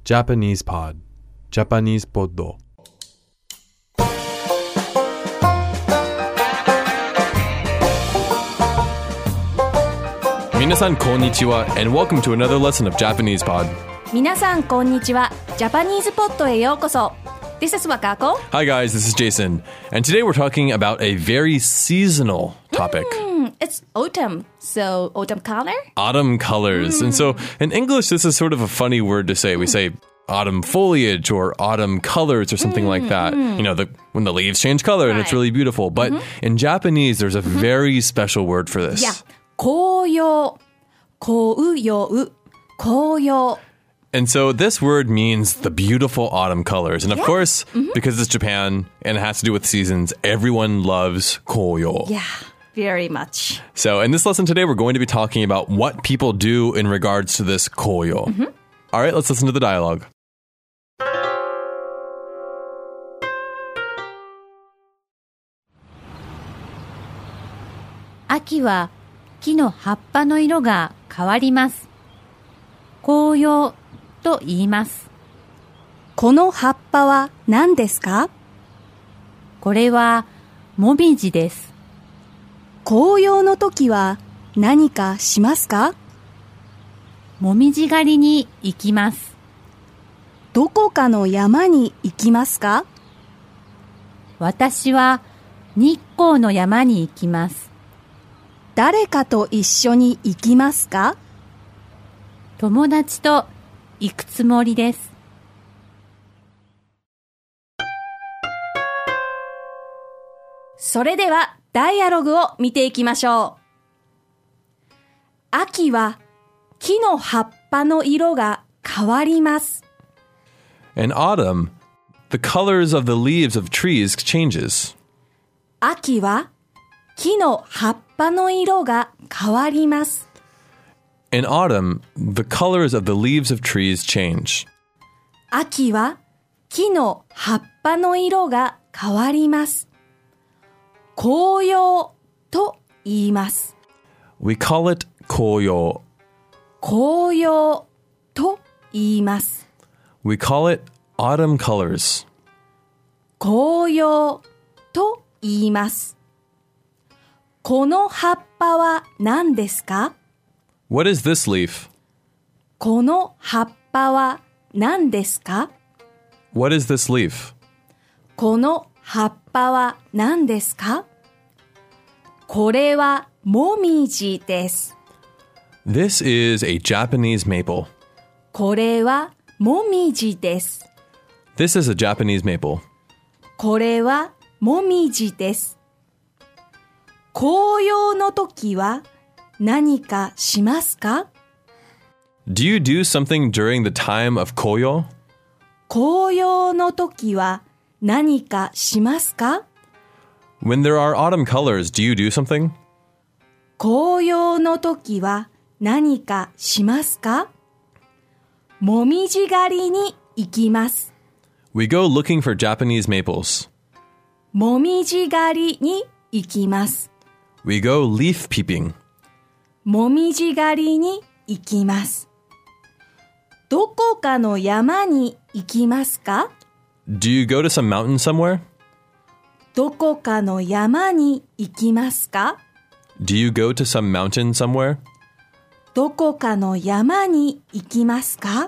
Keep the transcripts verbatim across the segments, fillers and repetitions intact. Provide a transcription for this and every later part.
Japanese Pod Japanese Pod Minasan konnichiwa and welcome to another lesson of Japanese Pod. 皆さんこんにちは。ジャパニーズポッドへようこそ。This is Wakako. Hi guys, this is Jason. And today we're talking about a very seasonal topic. Mm, it's autumn, so autumn color? Autumn colors. Mm. And so in English, this is sort of a funny word to say. We say autumn foliage or autumn colors or something mm, like that. Mm. You know, the, when the leaves change color and right. It's really beautiful. But mm-hmm. in Japanese, there's a mm-hmm. very special word for this. Yeah. 紅葉、紅葉、紅葉. And so this word means the beautiful autumn colors. And of yeah. course, mm-hmm. because it's Japan and it has to do with seasons, everyone loves koyo. Yeah, very much. So in this lesson today, we're going to be talking about what people do in regards to this koyo. Mm-hmm. All right, let's listen to the dialogue. 秋は木の葉っぱの色が変わります。紅葉と言います。 この葉っぱは何ですか？ これはもみじです。 紅葉の時は何かしますか？ もみじ狩りに行きます。 どこかの山に行きますか？ 私は日光の山に行きます。 誰かと一緒に行きますか？ 友達と行くつもりです。 それではダイアログを見ていきましょう。秋は木の葉っぱの色が変わります。 In autumn, the colors of the leaves of trees changes. 秋は木の葉っぱの色が変わります。 In autumn, the colors of the leaves of trees change. 秋は木の葉っぱの色が変わります。紅葉と言います。 We call it 紅葉. 紅葉と言います。 We call it autumn colors. 紅葉と言います。この葉っぱは何ですか？ What is this leaf? この葉っぱは何ですか？ What is this leaf? この葉っぱは何ですか？これはもみじです。 This is a Japanese maple. これはもみじです。 This is a Japanese maple. これはもみじです。紅葉の時は何かしますか？ Do you do something during the time of koyo? 紅葉の時は何かしますか？ When there are autumn colors, do you do something? 紅葉の時は何かしますか？もみじ狩りに行きます。 We go looking for Japanese maples. もみじ狩りに行きます。 We go leaf peeping. もみじ狩りに行きます。どこかの山に行きますか？ Do you go to some mountain somewhere? どこかの山に行きますか？ Do you go to some mountain somewhere? どこかの山に行きますか？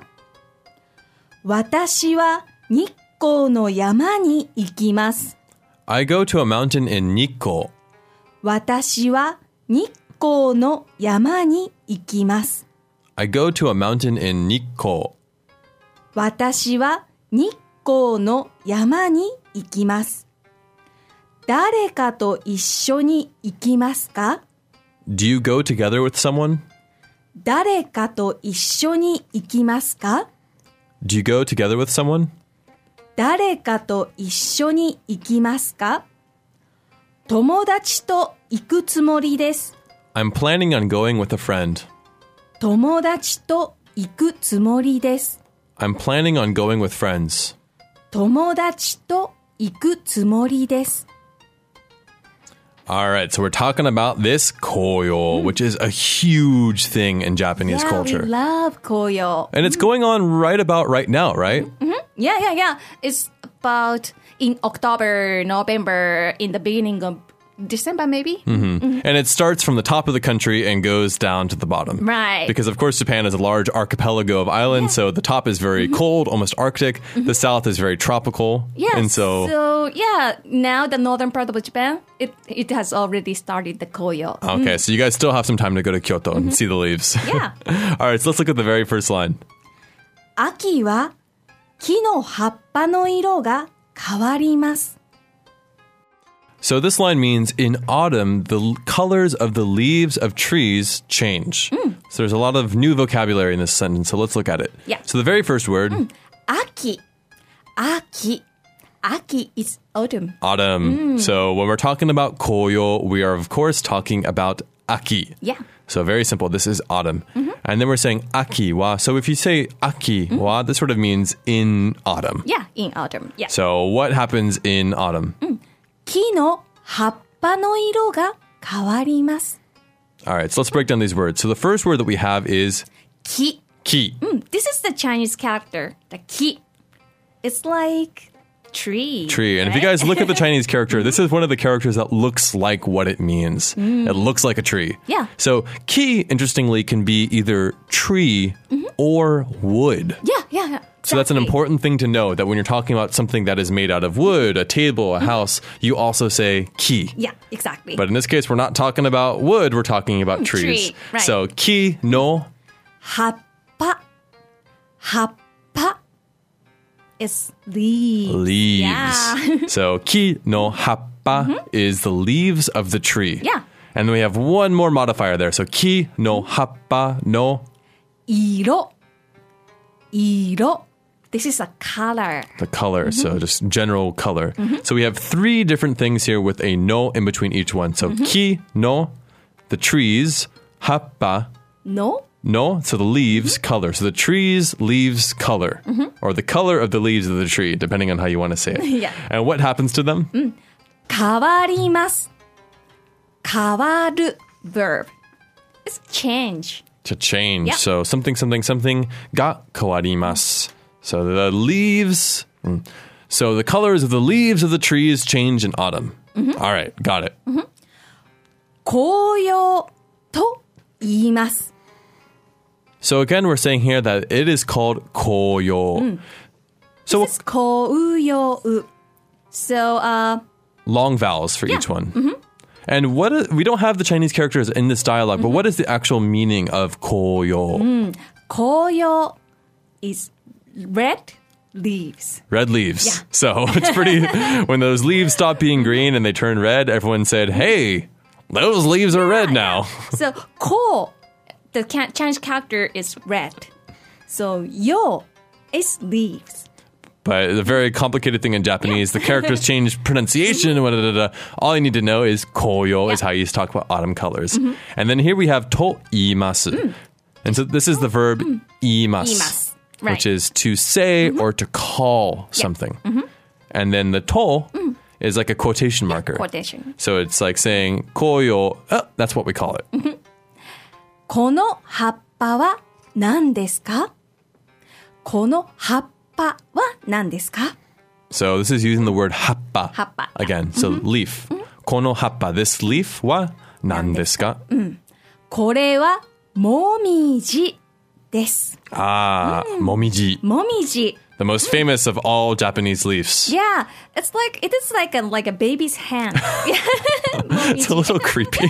私は日光の山に行きます。 I go to a mountain in Nikko. 私は日光の山に行きます。 I go to a mountain in Nikko. 私は日光の山に行きます。誰かと一緒に行きますか？ Do you go together with someone? 誰かと一緒に行きますか？ Do you go together with someone? 誰かと一緒に行きますか？友達と行くつもりです。 I'm planning on going with a friend. 友達と行くつもりです。 I'm planning on going with friends. 友達と行くつもりです。 All right, so we're talking about this koyo, which is a huge thing in Japanese yeah, culture. we love koyo. And it's going on right about right now, right? Yeah, yeah, yeah. It's about in October, November, in the beginning of December, maybe. Mm-hmm. And it starts from the top of the country and goes down to the bottom. Right. Because, of course, Japan is a large archipelago of islands, so the top is very cold, almost Arctic. The south is very tropical. Yes. And so, so, yeah, now the northern part of Japan, it, it has already started the koyo. okay, so you guys still have some time to go to Kyoto and see the leaves. Yeah. All right, so let's look at the very first line. 秋は木の葉っぱの色が変わります。 So this line means in autumn, the l- colors of the leaves of trees change. So there's a lot of new vocabulary in this sentence, so let's look at it. Yeah. So the very first word, 秋。秋。秋 is autumn. autumn. So when we're talking about koyo, we are of course talking about aki. Yeah. So very simple. This is autumn. And then we're saying aki wa. So if you say aki wa, this sort of means in autumn. Yeah, in autumn. Yeah. So what happens in autumn? 木の葉っぱの色が変わります。 All right, so let's break down these words. So the first word that we have is 木。 ki. This is the Chinese character, the 木. It's like tree. Tree. And if you right? guys look at the Chinese character, this is one of the characters that looks like what it means. It looks like a tree. Yeah. So ki, interestingly, can be either tree or wood. Yeah, yeah, yeah. So that's an exactly. important thing to know, that when you're talking about something that is made out of wood, a table, a house, you also say ki. Yeah, exactly. But in this case, we're not talking about wood, we're talking about trees. tree, right. So ki no 葉っぱ。葉っぱ is leaves. leaves. Yeah. So ki no happa is the leaves of the tree. Yeah. And then we have one more modifier there. So ki no happa no 色。色。This is a color. the color. So just general color. So we have three different things here with a no in between each one. So ki no, the trees, happa No? no, so the leaves color. So the trees, leaves, color. Or the color of the leaves of the tree, depending on how you want to say it. Yeah. And what happens to them? 変わります。変わる verb. It's change. To change. Yeah. So something, something, something ga kawarimasu. So the leaves. mm. So the colors of the leaves of the trees change in autumn. All right, got it. 紅葉と言います。 So again, we're saying here that it is called koyo. So It's 紅葉. So, uh, long vowels for each one. And what is, we don't have the Chinese characters in this dialogue, but what is the actual meaning of koyo? 紅葉 is red leaves. Red leaves. Yeah. So it's pretty, when those leaves stop being green and they turn red, everyone said, hey, those leaves are red now. So, 紅, the ca- Chinese character is red. So, 葉 is leaves. But the very complicated thing in Japanese, the characters change pronunciation. Da, da, da. All you need to know is koyo is how you talk about autumn colors. And then here we have to imasu. And so this is the verb imasu, Imasu. Right. which is to say or to call something. And then the to is like a quotation marker. Quotation. So it's like saying koyo, oh, that's what we call it. この葉っぱは何ですか？この葉っぱは何ですか？ So this is using the word happa. Happa. Again, so leaf. Kono happa. This leaf wa nan desu ka? これはもみじです。 Ah, momiji. もみじ。 The most famous of all Japanese leaves. Yeah, it's like it is like a like a baby's hand. It's a little creepy.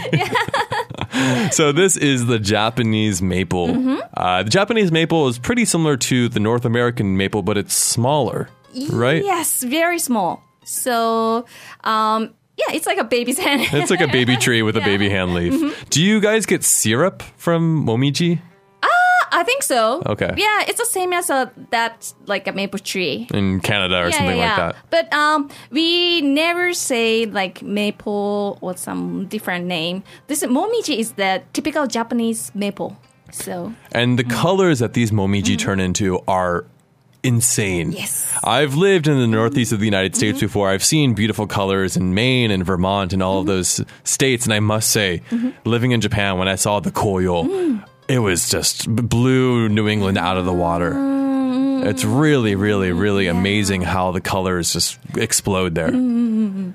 So this is the Japanese maple. Uh, the Japanese maple is pretty similar to the North American maple, but it's smaller, right? Yes, very small. So, um, yeah, it's like a baby's hand. It's like a baby tree with a baby hand leaf. Do you guys get syrup from momiji? I think so. Okay. Yeah, it's the same as a that like a maple tree. In Canada or Yeah, something yeah, like yeah. that. But um, we never say like maple or some different name. This momiji is the typical Japanese maple. So And the colors that these momiji turn into are insane. Yes. I've lived in the northeast of the United States mm-hmm. before. I've seen beautiful colors in Maine and Vermont and all mm-hmm. of those states. And I must say, mm-hmm. living in Japan, when I saw the koyo, mm. it was just blew New England out of the water. Mm. It's really, really, really yeah. amazing how the colors just explode there. Mm-hmm.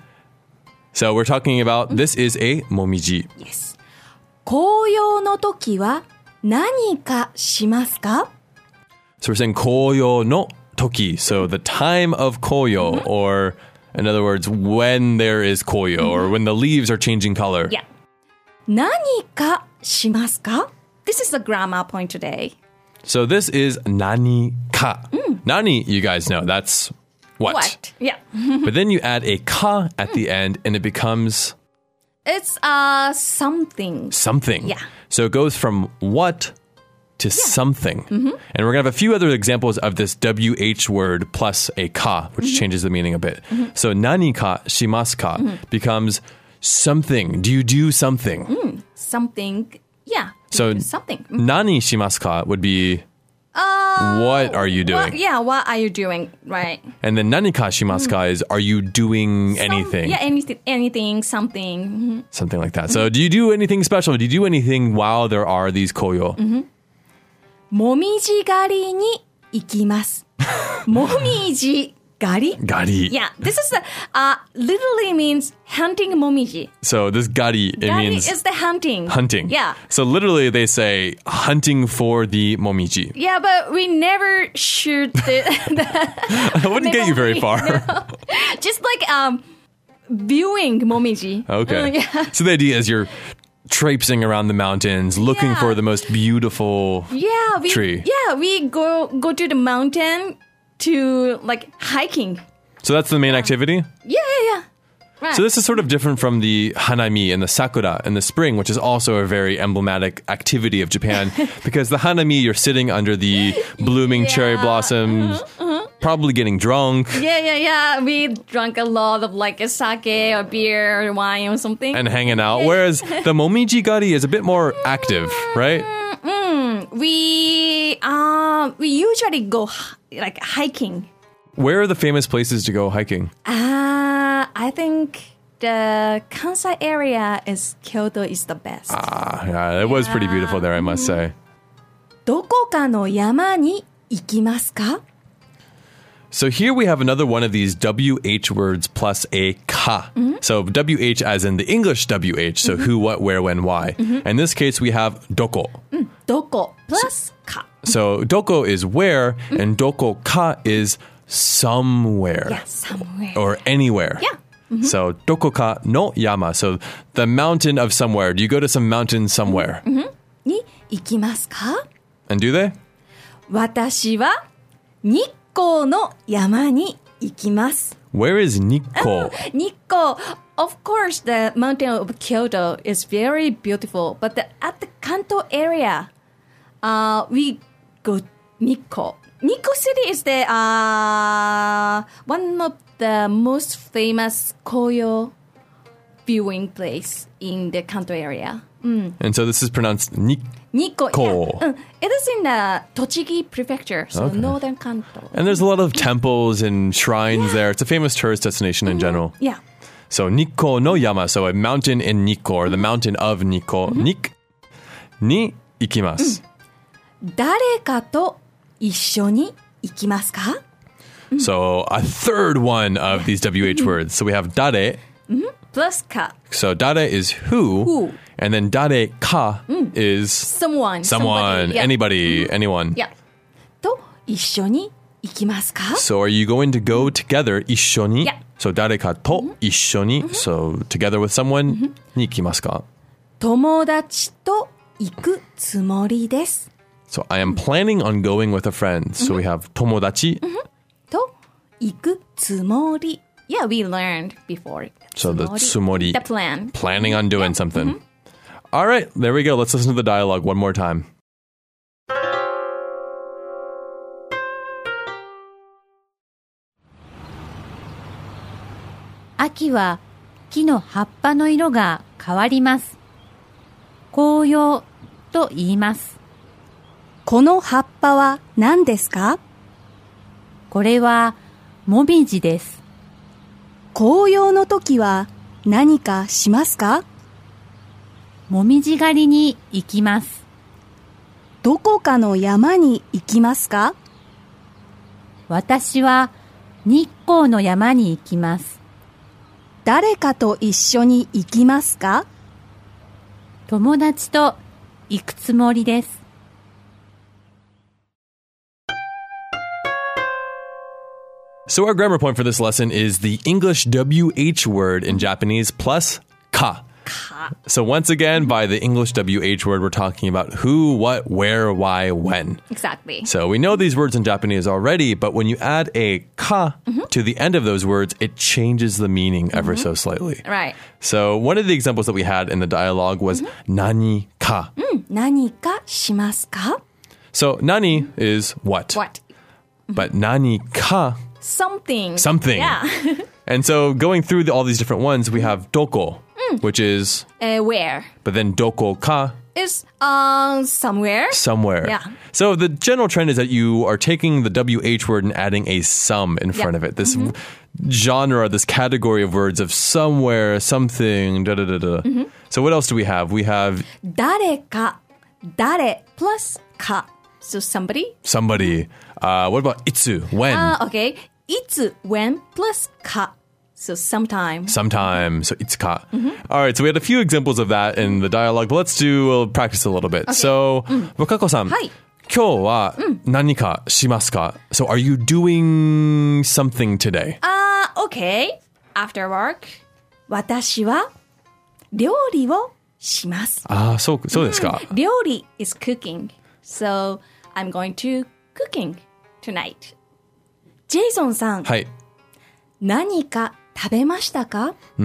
So we're talking about, mm-hmm. this is a momiji. Yes. 紅葉の時は何かしますか? So we're saying koyo no toki. So the time of koyo, mm-hmm. or in other words, when there is koyo, mm-hmm. or when the leaves are changing color. Yeah. 何かしますか? This is the grammar point today. So this is nani ka. Mm. Nani, you guys know, that's what. What? Yeah. But then you add a ka at the end and it becomes... It's uh something. Something. Yeah. So it goes from what to yeah. something. Mm-hmm. And we're going to have a few other examples of this W H word plus a ka, which mm-hmm. changes the meaning a bit. Mm-hmm. So nani ka shimasu ka mm-hmm. becomes something. Do you do something? Mm, something. Yeah. So something. Mm-hmm. Nani shimasu ka would be uh, what are you doing? What, yeah, what are you doing? Right. And then nani ka shimasu ka is are you doing Some, anything? Yeah, anything, anything, something. Mm-hmm. Something like that. So do you do anything special? Do you do anything while there are these koyo? Mm-hmm. もみじ狩りに行きます。もみじ狩り? Gari. Yeah, this is the, uh, literally means hunting momiji. So this gari, it gari means... is the hunting. Hunting. Yeah. So literally they say hunting for the momiji. Yeah, but we never shoot the... the I wouldn't get you very far. No. Just like um, viewing momiji. Okay. Uh, yeah. So the idea is you're traipsing around the mountains, looking yeah. for the most beautiful yeah, we, tree. Yeah, we go go to the mountain to like hiking. So that's the main activity? Yeah, yeah, yeah. Right. So this is sort of different from the hanami and the sakura in the spring, which is also a very emblematic activity of Japan. Because the hanami, you're sitting under the blooming yeah. cherry blossoms, uh-huh, uh-huh. probably getting drunk. Yeah, yeah, yeah. We drank a lot of like a sake or beer or wine or something. And hanging out. Whereas the momiji gari is a bit more active, right? Mm, we, uh, we usually go like hiking. Where are the famous places to go hiking? Uh, I think the Kansai area is Kyoto is the best. Ah, yeah, it was pretty beautiful there, I must say. どこかの山に行きますか? So here we have another one of these W H words plus a ka. Mm-hmm. So W H as in the English W H, so mm-hmm. who, what, where, when, why. Mm-hmm. In this case, we have doko. Mm, doko plus ka. So doko is where, mm-hmm. and doko ka is somewhere. Yeah, somewhere. Or anywhere. Yeah. Mm-hmm. So doko ka no yama. So the mountain of somewhere. Do you go to some mountain somewhere? Mm-hmm. に行きますか? And do they? 私は日光の山に行きます. Where is Nikko? Uh, Nikko. Of course, the mountain of Kyoto is very beautiful. But the, at the Kanto area, uh, we go Nikko. Nikko City is the uh, one of the most famous koyo viewing place in the Kanto area. Mm. And so this is pronounced Nikko. Nikko. Yeah. Mm. It is in the Tochigi prefecture, so okay. northern Kanto. And there's a lot of temples and shrines yeah. there. It's a famous tourist destination in mm-hmm. general. Yeah. So Nikko no yama, so a mountain in Nikko, or the mountain of Nikko. Mm-hmm. Nik ni ikimasu. 誰かと一緒に行きますか? So a third one of these W H words. So we have dare. Mm-hmm. Plus ka. So dare is who. Who. And then dare ka mm. is someone. Someone. Somebody, yeah. Anybody. Mm-hmm. Anyone. Yeah. と一緒に行きますか? So are you going to go together? 一緒に. Yeah. So 誰かと一緒に. Mm-hmm. So together with someone. Mm-hmm. に行きますか? 友達と行くつもりです. So I am planning on going with a friend. So mm-hmm. we have 友達. Mm-hmm. と行くつもり. Yeah, we learned before. So the tsumori. The plan. Planning on doing yeah. something. Mm-hmm. All right, there we go. Let's listen to the dialogue one more time. 秋は木の葉っぱの色が変わります。紅葉と言います。 この葉っぱは何ですか? これはもみじです。 紅葉の時は何かしますか？ もみじ狩りに行きます。 どこかの山に行きますか？ 私は日光の山に行きます。 誰かと一緒に行きますか？ 友達と行くつもりです。 So our grammar point for this lesson is the English W H word in Japanese plus ka. So once again, by the English W H word, we're talking about who, what, where, why, when. Exactly. So we know these words in Japanese already, but when you add a ka mm-hmm. to the end of those words, it changes the meaning mm-hmm. ever so slightly. Right. So one of the examples that we had in the dialogue was mm-hmm. nani ka. Mm, nani ka shimasu ka? So nani is what? What? Mm-hmm. But nani ka... Something. Something. Yeah. And so going through the, all these different ones, we have doko, mm. which is... Uh, where? But then doko ka... is uh, somewhere. Somewhere. Yeah. So the general trend is that you are taking the W H word and adding a some in front yeah. of it. This mm-hmm. genre, this category of words of somewhere, something, da da da da. Mm-hmm. So what else do we have? We have... 誰か. Dare plus ka. So somebody. Somebody. Uh, what about itsu? When? Uh, okay. Itsu, when plus ka. So sometime. Sometime. So itsuka. Mm-hmm. All right. So we had a few examples of that in the dialogue, but let's do we'll practice a little bit. Okay. So, mm. Wakako-san. Hi. 今日は何かしますか? So are you doing something today? Uh, okay. After work, 私は料理をします。 ああ、そう、そうですか。 Mm. 料理 is cooking. So I'm going to cooking tonight. ジェイソンさん。 はい。 何か食べましたか？ うん、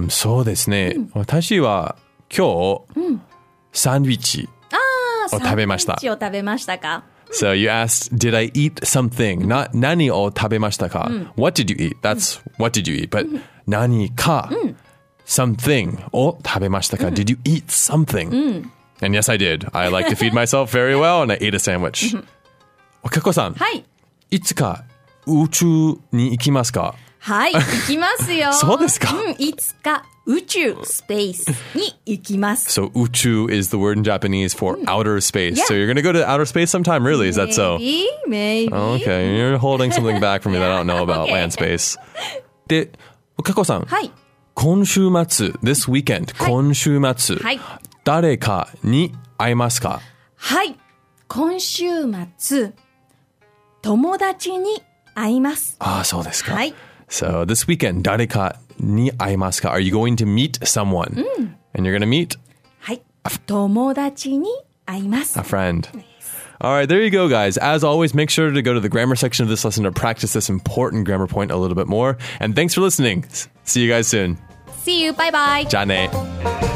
そうですね。うん、私は今日、うん、サンドイッチを食べました。 サンドイッチを食べましたか？ So you asked, did I eat something? Not 何を食べましたか？ What did you eat? That's what did you eat? But 何か、something を食べましたか？ Did you eat something? And yes, I did. I like to feed myself very well, and I ate a sandwich. おかこさん。 はい。 いつか宇宙に行きますか？ はい、行きますよ。 そうですか？ うん、いつか宇宙、space に行きます。 So 宇宙 is the word in Japanese for outer space. Yeah. So you're going to go to outer space sometime, really? Is maybe, that so? Maybe, maybe. Okay, you're holding something back from me that I don't know about okay. land space. で、おかこさん。 はい。 今週末、this weekend、 はい、 今週末、 はい、 誰かに会いますか？ はい。今週末、友達に会います。 ああ、そうですか。 はい。 So this weekend, 誰かに会いますか? Are you going to meet someone? うん、and you're going to meet? はい。友達に会います。 A friend. All right, there you go, guys. As always, make sure to go to the grammar section of this lesson to practice this important grammar point a little bit more. And thanks for listening. See you guys soon. See you. Bye bye. じゃあね。